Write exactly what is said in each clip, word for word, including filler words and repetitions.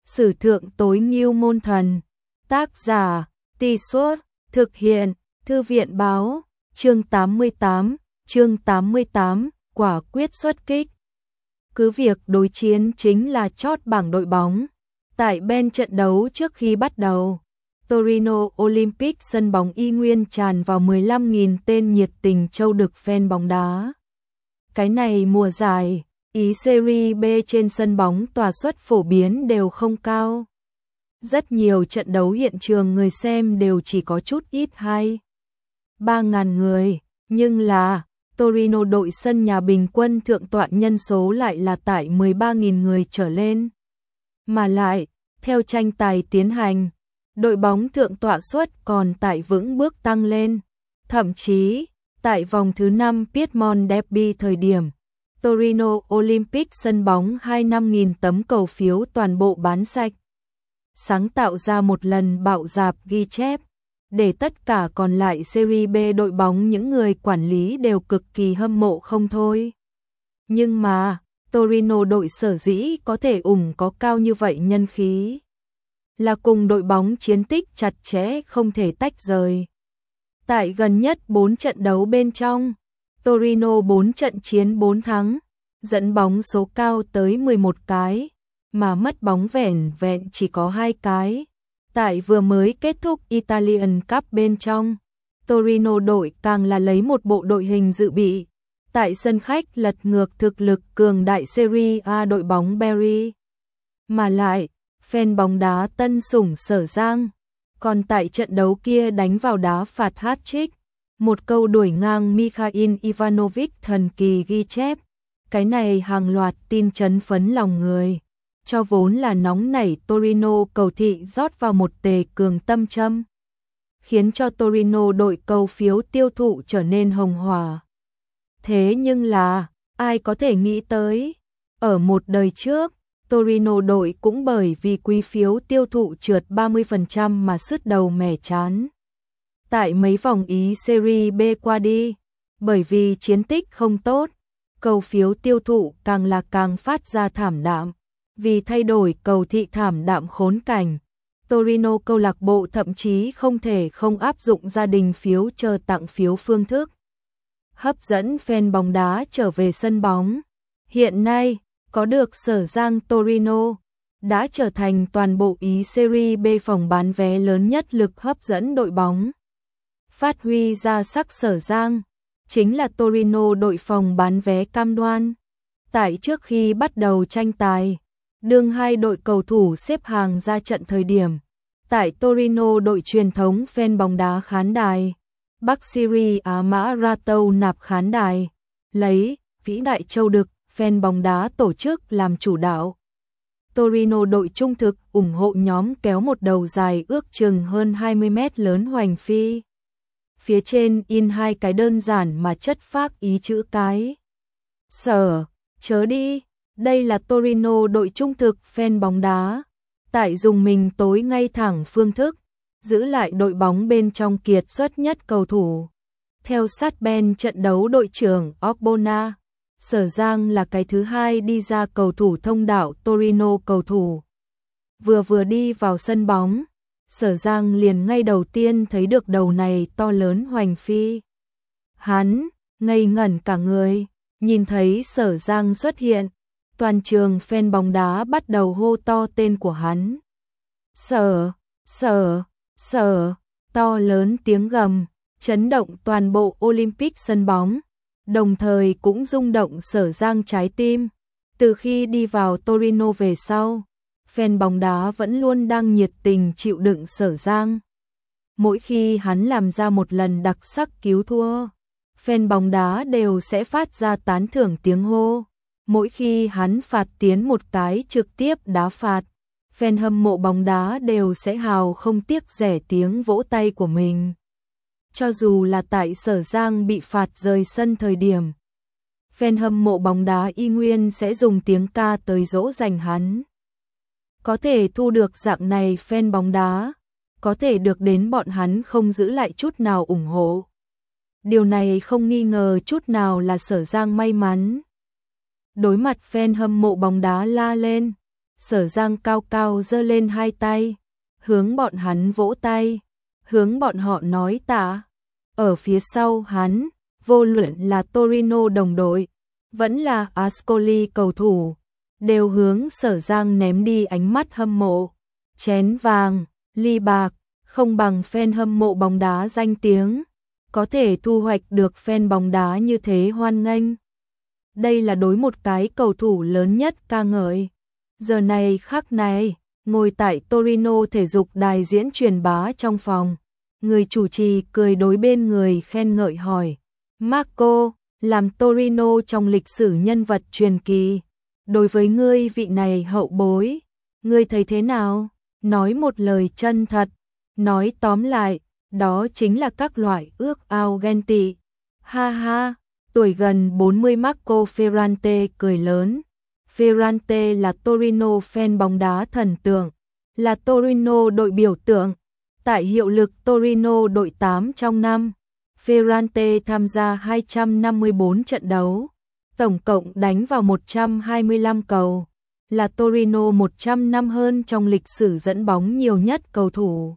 Sử thượng tối ngưu môn thần. Tác giả, Tì Suốt, thực hiện, Thư viện báo, chương tám mươi tám, chương tám mươi tám, quả quyết xuất kích. Cứ việc đối chiến chính là chót bảng đội bóng. Tại bên trận đấu trước khi bắt đầu, Torino Olympic sân bóng y nguyên tràn vào mười lăm nghìn tên nhiệt tình châu đực fan bóng đá. Cái này mùa giải, ý Serie B trên sân bóng tòa suất phổ biến đều không cao. Rất nhiều trận đấu hiện trường người xem đều chỉ có chút ít hai ba ngàn người, nhưng là Torino đội sân nhà bình quân thượng tọa nhân số lại là tại mười ba nghìn người trở lên. Mà lại, theo tranh tài tiến hành, đội bóng thượng tọa suất còn tại vững bước tăng lên. Thậm chí, tại vòng thứ năm Piedmont Derby thời điểm, Torino Olympic sân bóng hai mươi lăm nghìn tấm cầu phiếu toàn bộ bán sạch. Sáng tạo ra một lần bạo dạp ghi chép, để tất cả còn lại Serie B đội bóng những người quản lý đều cực kỳ hâm mộ không thôi. Nhưng mà, Torino đội sở dĩ có thể ủng có cao như vậy nhân khí, là cùng đội bóng chiến tích chặt chẽ không thể tách rời. Tại gần nhất bốn trận đấu bên trong, Torino bốn trận chiến bốn thắng, dẫn bóng số cao tới mười một cái, mà mất bóng vẻn vẹn chỉ có hai cái. Tại vừa mới kết thúc Italian Cup bên trong, Torino đội càng là lấy một bộ đội hình dự bị. Tại sân khách lật ngược thực lực cường đại Serie A đội bóng Bari. Mà lại, fan bóng đá tân sủng Sở Giang. Còn tại trận đấu kia đánh vào đá phạt hat-trick, một câu đuổi ngang Mikhail Ivanovic thần kỳ ghi chép. Cái này hàng loạt tin chấn phấn lòng người. Cho vốn là nóng nảy Torino cầu thị rót vào một tề cường tâm châm, khiến cho Torino đội cầu phiếu tiêu thụ trở nên hồng hỏa. Thế nhưng là, ai có thể nghĩ tới, ở một đời trước, Torino đội cũng bởi vì quý phiếu tiêu thụ trượt ba mươi phần trăm mà sứt đầu mẻ chán. Tại mấy vòng ý Serie B qua đi, bởi vì chiến tích không tốt, cầu phiếu tiêu thụ càng là càng phát ra thảm đạm. Vì thay đổi cầu thị thảm đạm khốn cảnh, Torino câu lạc bộ thậm chí không thể không áp dụng gia đình phiếu chờ tặng phiếu phương thức, hấp dẫn fan bóng đá trở về sân bóng. Hiện nay, có được Sở Giang Torino, đã trở thành toàn bộ ý Serie B phòng bán vé lớn nhất lực hấp dẫn đội bóng. Phát huy ra sắc Sở Giang, chính là Torino đội phòng bán vé cam đoan. Tại trước khi bắt đầu tranh tài, đương hai đội cầu thủ xếp hàng ra trận thời điểm, tại Torino đội truyền thống fan bóng đá khán đài, Bắc Syria Mã Ratâu nạp khán đài, lấy vĩ đại châu đực fan bóng đá tổ chức làm chủ đạo. Torino đội trung thực ủng hộ nhóm kéo một đầu dài ước chừng hơn hai mươi mét lớn hoành phi. Phía trên in hai cái đơn giản mà chất phác ý chữ cái. Sở, chớ đi. Đây là Torino đội trung thực fan bóng đá, tại dùng mình tối ngay thẳng phương thức, giữ lại đội bóng bên trong kiệt xuất nhất cầu thủ. Theo sát bên trận đấu đội trưởng Ogbonna, Sở Giang là cái thứ hai đi ra cầu thủ thông đạo Torino cầu thủ. Vừa vừa đi vào sân bóng, Sở Giang liền ngay đầu tiên thấy được đầu này to lớn hoành phi. Hắn, ngây ngẩn cả người, nhìn thấy Sở Giang xuất hiện. Toàn trường fan bóng đá bắt đầu hô to tên của hắn. Sở, sở, sở, to lớn tiếng gầm, chấn động toàn bộ Olympic sân bóng, đồng thời cũng rung động Sở Giang trái tim. Từ khi đi vào Torino về sau, fan bóng đá vẫn luôn đang nhiệt tình chịu đựng Sở Giang. Mỗi khi hắn làm ra một lần đặc sắc cứu thua, fan bóng đá đều sẽ phát ra tán thưởng tiếng hô. Mỗi khi hắn phạt tiến một cái trực tiếp đá phạt, fan hâm mộ bóng đá đều sẽ hào không tiếc rẻ tiếng vỗ tay của mình. Cho dù là tại Sở Giang bị phạt rời sân thời điểm, fan hâm mộ bóng đá y nguyên sẽ dùng tiếng ca tới dỗ dành hắn. Có thể thu được dạng này fan bóng đá, có thể được đến bọn hắn không giữ lại chút nào ủng hộ. Điều này không nghi ngờ chút nào là Sở Giang may mắn. Đối mặt fan hâm mộ bóng đá la lên, Sở Giang cao cao giơ lên hai tay, hướng bọn hắn vỗ tay, hướng bọn họ nói tạ. Ở phía sau hắn, vô luận là Torino đồng đội, vẫn là Ascoli cầu thủ, đều hướng Sở Giang ném đi ánh mắt hâm mộ. Chén vàng, ly bạc, không bằng fan hâm mộ bóng đá danh tiếng, có thể thu hoạch được fan bóng đá như thế hoan nghênh. Đây là đối một cái cầu thủ lớn nhất ca ngợi. Giờ này khắc này, ngồi tại Torino thể dục đài diễn truyền bá trong phòng, người chủ trì cười đối bên người khen ngợi hỏi: Marco, làm Torino trong lịch sử nhân vật truyền kỳ, đối với ngươi vị này hậu bối, ngươi thấy thế nào? Nói một lời chân thật, nói tóm lại, đó chính là các loại ước ao ghen tị. Ha ha, tuổi gần bốn mươi Marco Ferrante cười lớn. Ferrante là Torino fan bóng đá thần tượng, là Torino đội biểu tượng. Tại hiệu lực Torino đội tám trong năm, Ferrante tham gia hai trăm năm mươi tư trận đấu, tổng cộng đánh vào một trăm hai mươi lăm cầu, là Torino một trăm năm hơn trong lịch sử dẫn bóng nhiều nhất cầu thủ.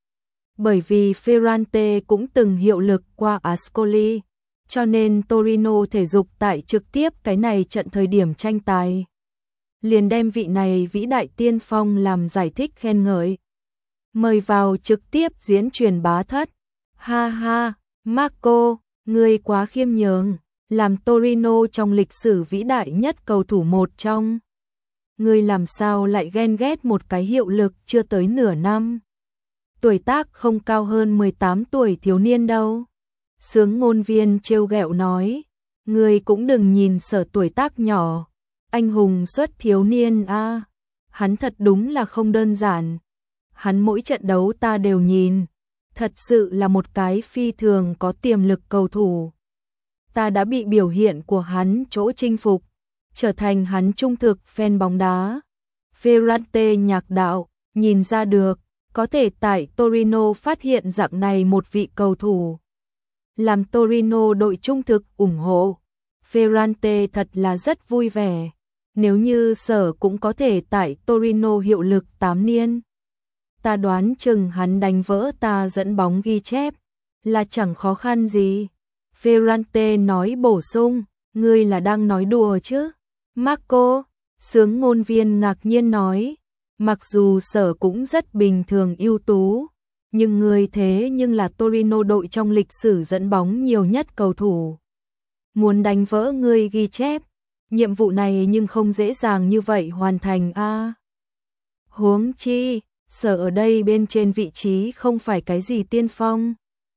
Bởi vì Ferrante cũng từng hiệu lực qua Ascoli, cho nên Torino thể dục tại trực tiếp cái này trận thời điểm tranh tài, liền đem vị này vĩ đại tiên phong làm giải thích khen ngợi. Mời vào trực tiếp diễn truyền bá thất. Ha ha, Marco, ngươi quá khiêm nhường, làm Torino trong lịch sử vĩ đại nhất cầu thủ một trong. Ngươi làm sao lại ghen ghét một cái hiệu lực chưa tới nửa năm, tuổi tác không cao hơn mười tám tuổi thiếu niên đâu. Sướng ngôn viên trêu ghẹo nói, ngươi cũng đừng nhìn Sở tuổi tác nhỏ, anh hùng xuất thiếu niên a, à. Hắn thật đúng là không đơn giản. Hắn mỗi trận đấu ta đều nhìn, thật sự là một cái phi thường có tiềm lực cầu thủ. Ta đã bị biểu hiện của hắn chỗ chinh phục, trở thành hắn trung thực fan bóng đá. Ferrante nhạc đạo, nhìn ra được, có thể tại Torino phát hiện dạng này một vị cầu thủ, làm Torino đội trung thực ủng hộ. Ferrante thật là rất vui vẻ, nếu như Sở cũng có thể tại Torino hiệu lực tám niên, ta đoán chừng hắn đánh vỡ ta dẫn bóng ghi chép, là chẳng khó khăn gì. Ferrante nói bổ sung, ngươi là đang nói đùa chứ? Marco, sướng ngôn viên ngạc nhiên nói, mặc dù Sở cũng rất bình thường ưu tú, nhưng ngươi thế nhưng là Torino đội trong lịch sử dẫn bóng nhiều nhất cầu thủ. Muốn đánh vỡ ngươi ghi chép, nhiệm vụ này nhưng không dễ dàng như vậy hoàn thành a. À. Huống chi, Sở ở đây bên trên vị trí không phải cái gì tiên phong.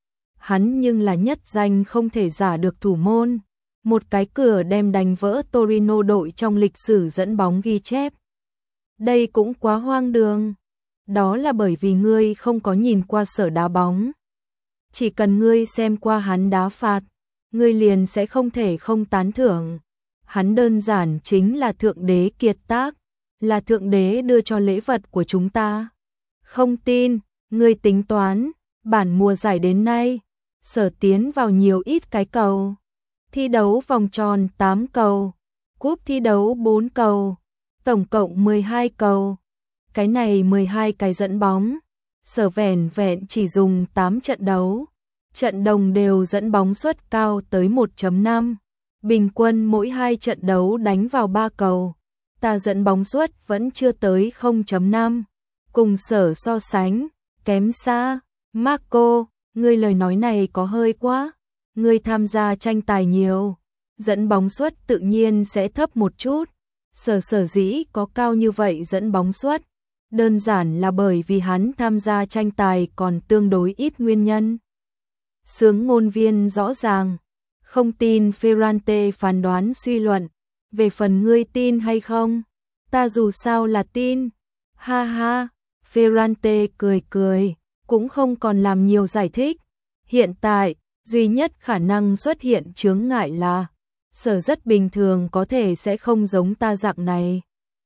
Hắn nhưng là nhất danh không thể giả được thủ môn, một cái cửa đem đánh vỡ Torino đội trong lịch sử dẫn bóng ghi chép. Đây cũng quá hoang đường. Đó là bởi vì ngươi không có nhìn qua Sở đá bóng. Chỉ cần ngươi xem qua hắn đá phạt, ngươi liền sẽ không thể không tán thưởng. Hắn đơn giản chính là thượng đế kiệt tác, là thượng đế đưa cho lễ vật của chúng ta. Không tin, ngươi tính toán, bản mùa giải đến nay, Sở tiến vào nhiều ít cái cầu. Thi đấu vòng tròn tám cầu, cúp thi đấu bốn cầu, tổng cộng mười hai cầu. Cái này mười hai cái dẫn bóng, Sở vẻn vẹn chỉ dùng tám trận đấu, trận đồng đều dẫn bóng suất cao tới một phẩy năm, bình quân mỗi hai trận đấu đánh vào ba cầu. Ta dẫn bóng suất vẫn chưa tới không phẩy năm, cùng Sở so sánh, kém xa. Marco, ngươi lời nói này có hơi quá, ngươi tham gia tranh tài nhiều, dẫn bóng suất tự nhiên sẽ thấp một chút. Sở sở dĩ có cao như vậy dẫn bóng suất, đơn giản là bởi vì hắn tham gia tranh tài còn tương đối ít nguyên nhân. Sướng ngôn viên rõ ràng, không tin Ferrante phán đoán suy luận, về phần ngươi tin hay không, ta dù sao là tin. Ha ha, Ferrante cười cười, cũng không còn làm nhiều giải thích. Hiện tại, duy nhất khả năng xuất hiện chướng ngại là Sở rất bình thường có thể sẽ không giống ta dạng này.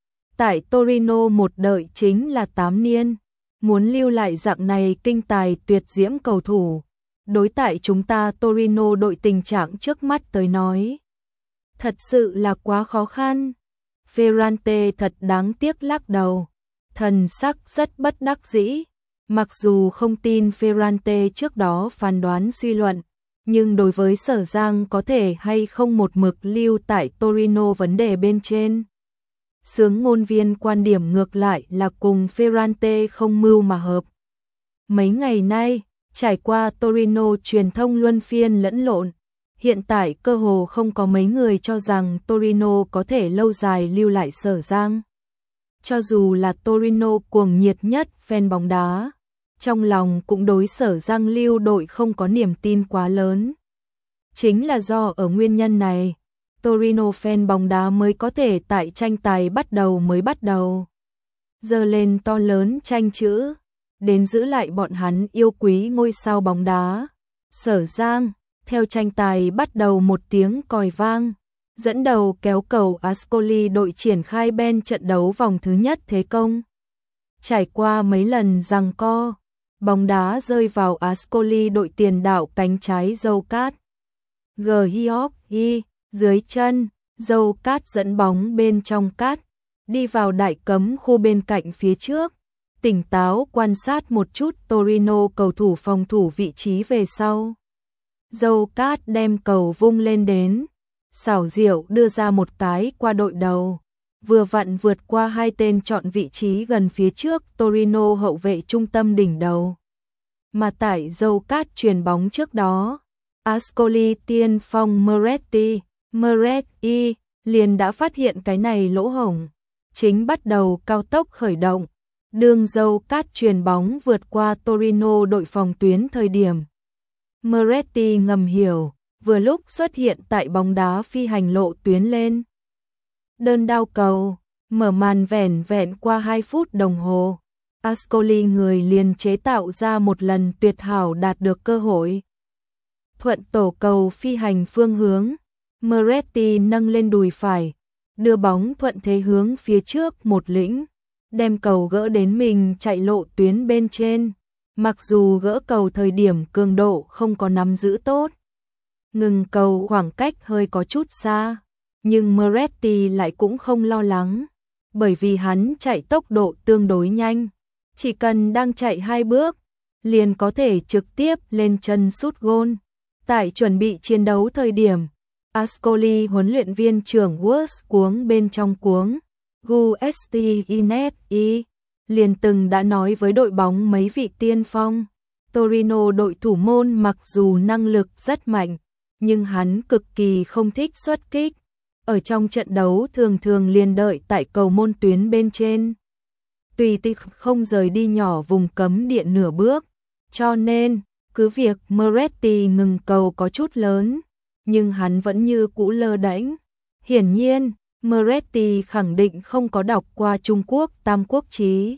Tại Torino một đợi chính là tám niên, muốn lưu lại dạng này kinh tài tuyệt diễm cầu thủ, đối tại chúng ta Torino đội tình trạng trước mắt tới nói, thật sự là quá khó khăn. Ferrante thật đáng tiếc lắc đầu, thần sắc rất bất đắc dĩ. Mặc dù không tin Ferrante trước đó phán đoán suy luận, nhưng đối với Sở Giang có thể hay không một mực lưu tại Torino vấn đề bên trên. Sướng ngôn viên quan điểm ngược lại là cùng Ferrante không mưu mà hợp. Mấy ngày nay, trải qua Torino truyền thông luân phiên lẫn lộn, hiện tại cơ hồ không có mấy người cho rằng Torino có thể lâu dài lưu lại Sở Giang. Cho dù là Torino cuồng nhiệt nhất fan bóng đá, trong lòng cũng đối Sở Giang lưu đội không có niềm tin quá lớn. Chính là do ở nguyên nhân này, Torino fan bóng đá mới có thể tại tranh tài bắt đầu mới bắt đầu giơ lên to lớn tranh chữ, đến giữ lại bọn hắn yêu quý ngôi sao bóng đá. Sở Giang, theo tranh tài bắt đầu một tiếng còi vang, dẫn đầu kéo cầu Ascoli đội triển khai bên trận đấu vòng thứ nhất thế công. Trải qua mấy lần giằng co, bóng đá rơi vào Ascoli đội tiền đạo cánh trái Dâu Cát. Giorgi dưới chân, Dâu Cát dẫn bóng bên trong cát, đi vào đại cấm khu bên cạnh phía trước, tỉnh táo quan sát một chút Torino cầu thủ phòng thủ vị trí về sau. Dâu Cát đem cầu vung lên đến, xảo diệu đưa ra một cái qua đội đầu, vừa vặn vượt qua hai tên chọn vị trí gần phía trước Torino hậu vệ trung tâm đỉnh đầu. Mà tại Dâu Cát truyền bóng trước đó, Ascoli tiên phong Moretti, Moretti liền đã phát hiện cái này lỗ hổng, chính bắt đầu cao tốc khởi động, đường Dâu Cát truyền bóng vượt qua Torino đội phòng tuyến thời điểm. Moretti ngầm hiểu, vừa lúc xuất hiện tại bóng đá phi hành lộ tuyến lên. Đơn đao cầu, mở màn vẻn vẹn qua hai phút đồng hồ, Ascoli người liền chế tạo ra một lần tuyệt hảo đạt được cơ hội. Thuận tổ cầu phi hành phương hướng, Moretti nâng lên đùi phải, đưa bóng thuận thế hướng phía trước một lĩnh, đem cầu gỡ đến mình chạy lộ tuyến bên trên. Mặc dù gỡ cầu thời điểm cường độ không có nắm giữ tốt, ngừng cầu khoảng cách hơi có chút xa, nhưng Moretti lại cũng không lo lắng, bởi vì hắn chạy tốc độ tương đối nhanh, chỉ cần đang chạy hai bước, liền có thể trực tiếp lên chân sút gôn. Tại chuẩn bị chiến đấu thời điểm, Ascoli huấn luyện viên trưởng Wurst cuống bên trong cuống, Giuseppe Inetti liền từng đã nói với đội bóng mấy vị tiên phong, Torino đội thủ môn mặc dù năng lực rất mạnh, nhưng hắn cực kỳ không thích xuất kích, ở trong trận đấu thường thường liền đợi tại cầu môn tuyến bên trên, tùy tiện không rời đi nhỏ vùng cấm địa nửa bước, cho nên cứ việc Moretti ngừng cầu có chút lớn, nhưng hắn vẫn như cũ lơ đễnh. Hiển nhiên, Moretti khẳng định không có đọc qua Trung Quốc Tam Quốc Chí.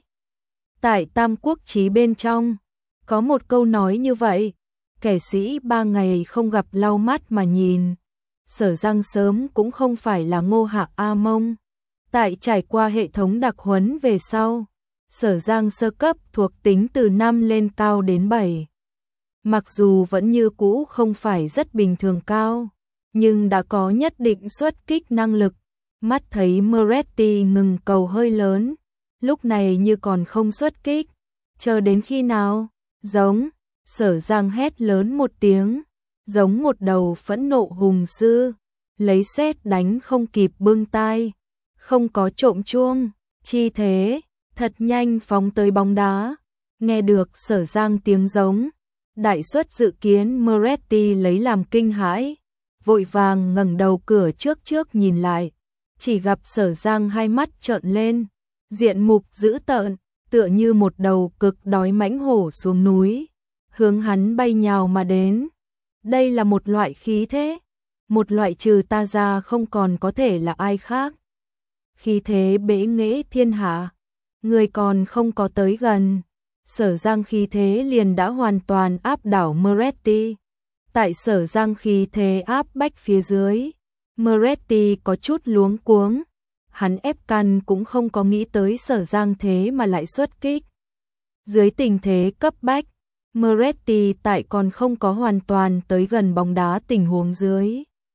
Tại Tam Quốc Chí bên trong, có một câu nói như vậy, kẻ sĩ ba ngày không gặp lau mắt mà nhìn. Sở Giang sớm cũng không phải là Ngô Hạc A Mông. Tại trải qua hệ thống đặc huấn về sau, Sở Giang sơ cấp thuộc tính từ năm lên cao đến bảy. Mặc dù vẫn như cũ không phải rất bình thường cao, nhưng đã có nhất định xuất kích năng lực. Mắt thấy Moretti ngừng cầu hơi lớn, lúc này như còn không xuất kích, chờ đến khi nào? Giống, Sở Giang hét lớn một tiếng, giống một đầu phẫn nộ hùng sư, lấy sét đánh không kịp bưng tai, không có trộm chuông, chi thế, thật nhanh phóng tới bóng đá. Nghe được Sở Giang tiếng giống, đại suất dự kiến Moretti lấy làm kinh hãi, vội vàng ngẩng đầu cửa trước trước nhìn lại, chỉ gặp Sở Giang hai mắt trợn lên, diện mục dữ tợn, tựa như một đầu cực đói mãnh hổ xuống núi, hướng hắn bay nhào mà đến. Đây là một loại khí thế, một loại trừ ta ra không còn có thể là ai khác. Khí thế bế nghệ thiên hạ, người còn không có tới gần, Sở Giang khí thế liền đã hoàn toàn áp đảo Moretti. Tại Sở Giang khí thế áp bách phía dưới, Moretti có chút luống cuống, hắn ép căn cũng không có nghĩ tới Sở Giang thế mà lại xuất kích. Dưới tình thế cấp bách, Moretti tại còn không có hoàn toàn tới gần bóng đá tình huống dưới.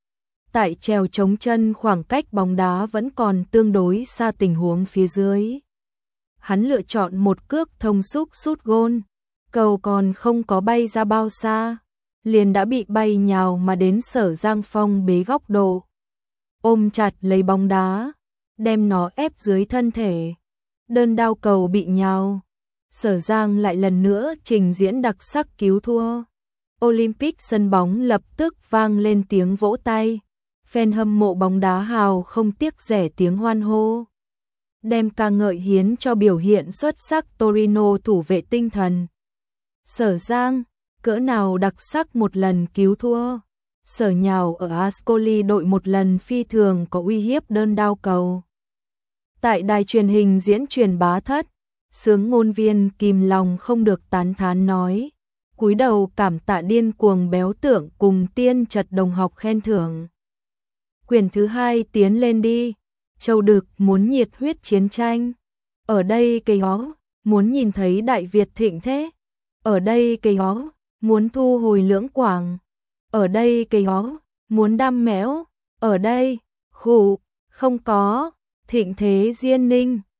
tại trèo chống chân khoảng cách bóng đá vẫn còn tương đối xa tình huống phía dưới. Hắn lựa chọn một cước thông xúc sút gôn, cầu còn không có bay ra bao xa, liền đã bị bay nhào mà đến Sở Giang Phong bế góc độ. Ôm chặt lấy bóng đá, đem nó ép dưới thân thể. Đơn đao cầu bị nhào. Sở Giang lại lần nữa trình diễn đặc sắc cứu thua. Olympic sân bóng lập tức vang lên tiếng vỗ tay. Fan hâm mộ bóng đá hào không tiếc rẻ tiếng hoan hô. Đem ca ngợi hiến cho biểu hiện xuất sắc Torino thủ vệ tinh thần. Sở Giang, cỡ nào đặc sắc một lần cứu thua. Sở nhào ở Ascoli đội một lần phi thường có uy hiếp đơn đao cầu. Tại đài truyền hình diễn truyền bá thất, sướng ngôn viên kìm lòng không được tán thán nói, cúi đầu cảm tạ điên cuồng béo tượng cùng tiên trật đồng học khen thưởng. Quyển thứ hai tiến lên đi, Châu Đực muốn nhiệt huyết chiến tranh. Ở đây cây ó, muốn nhìn thấy Đại Việt thịnh thế. Ở đây cây ó, muốn thu hồi Lưỡng Quảng. Ở đây cây ó, muốn đam mẽo. Ở đây, khủ, không có, thịnh thế Diên Ninh.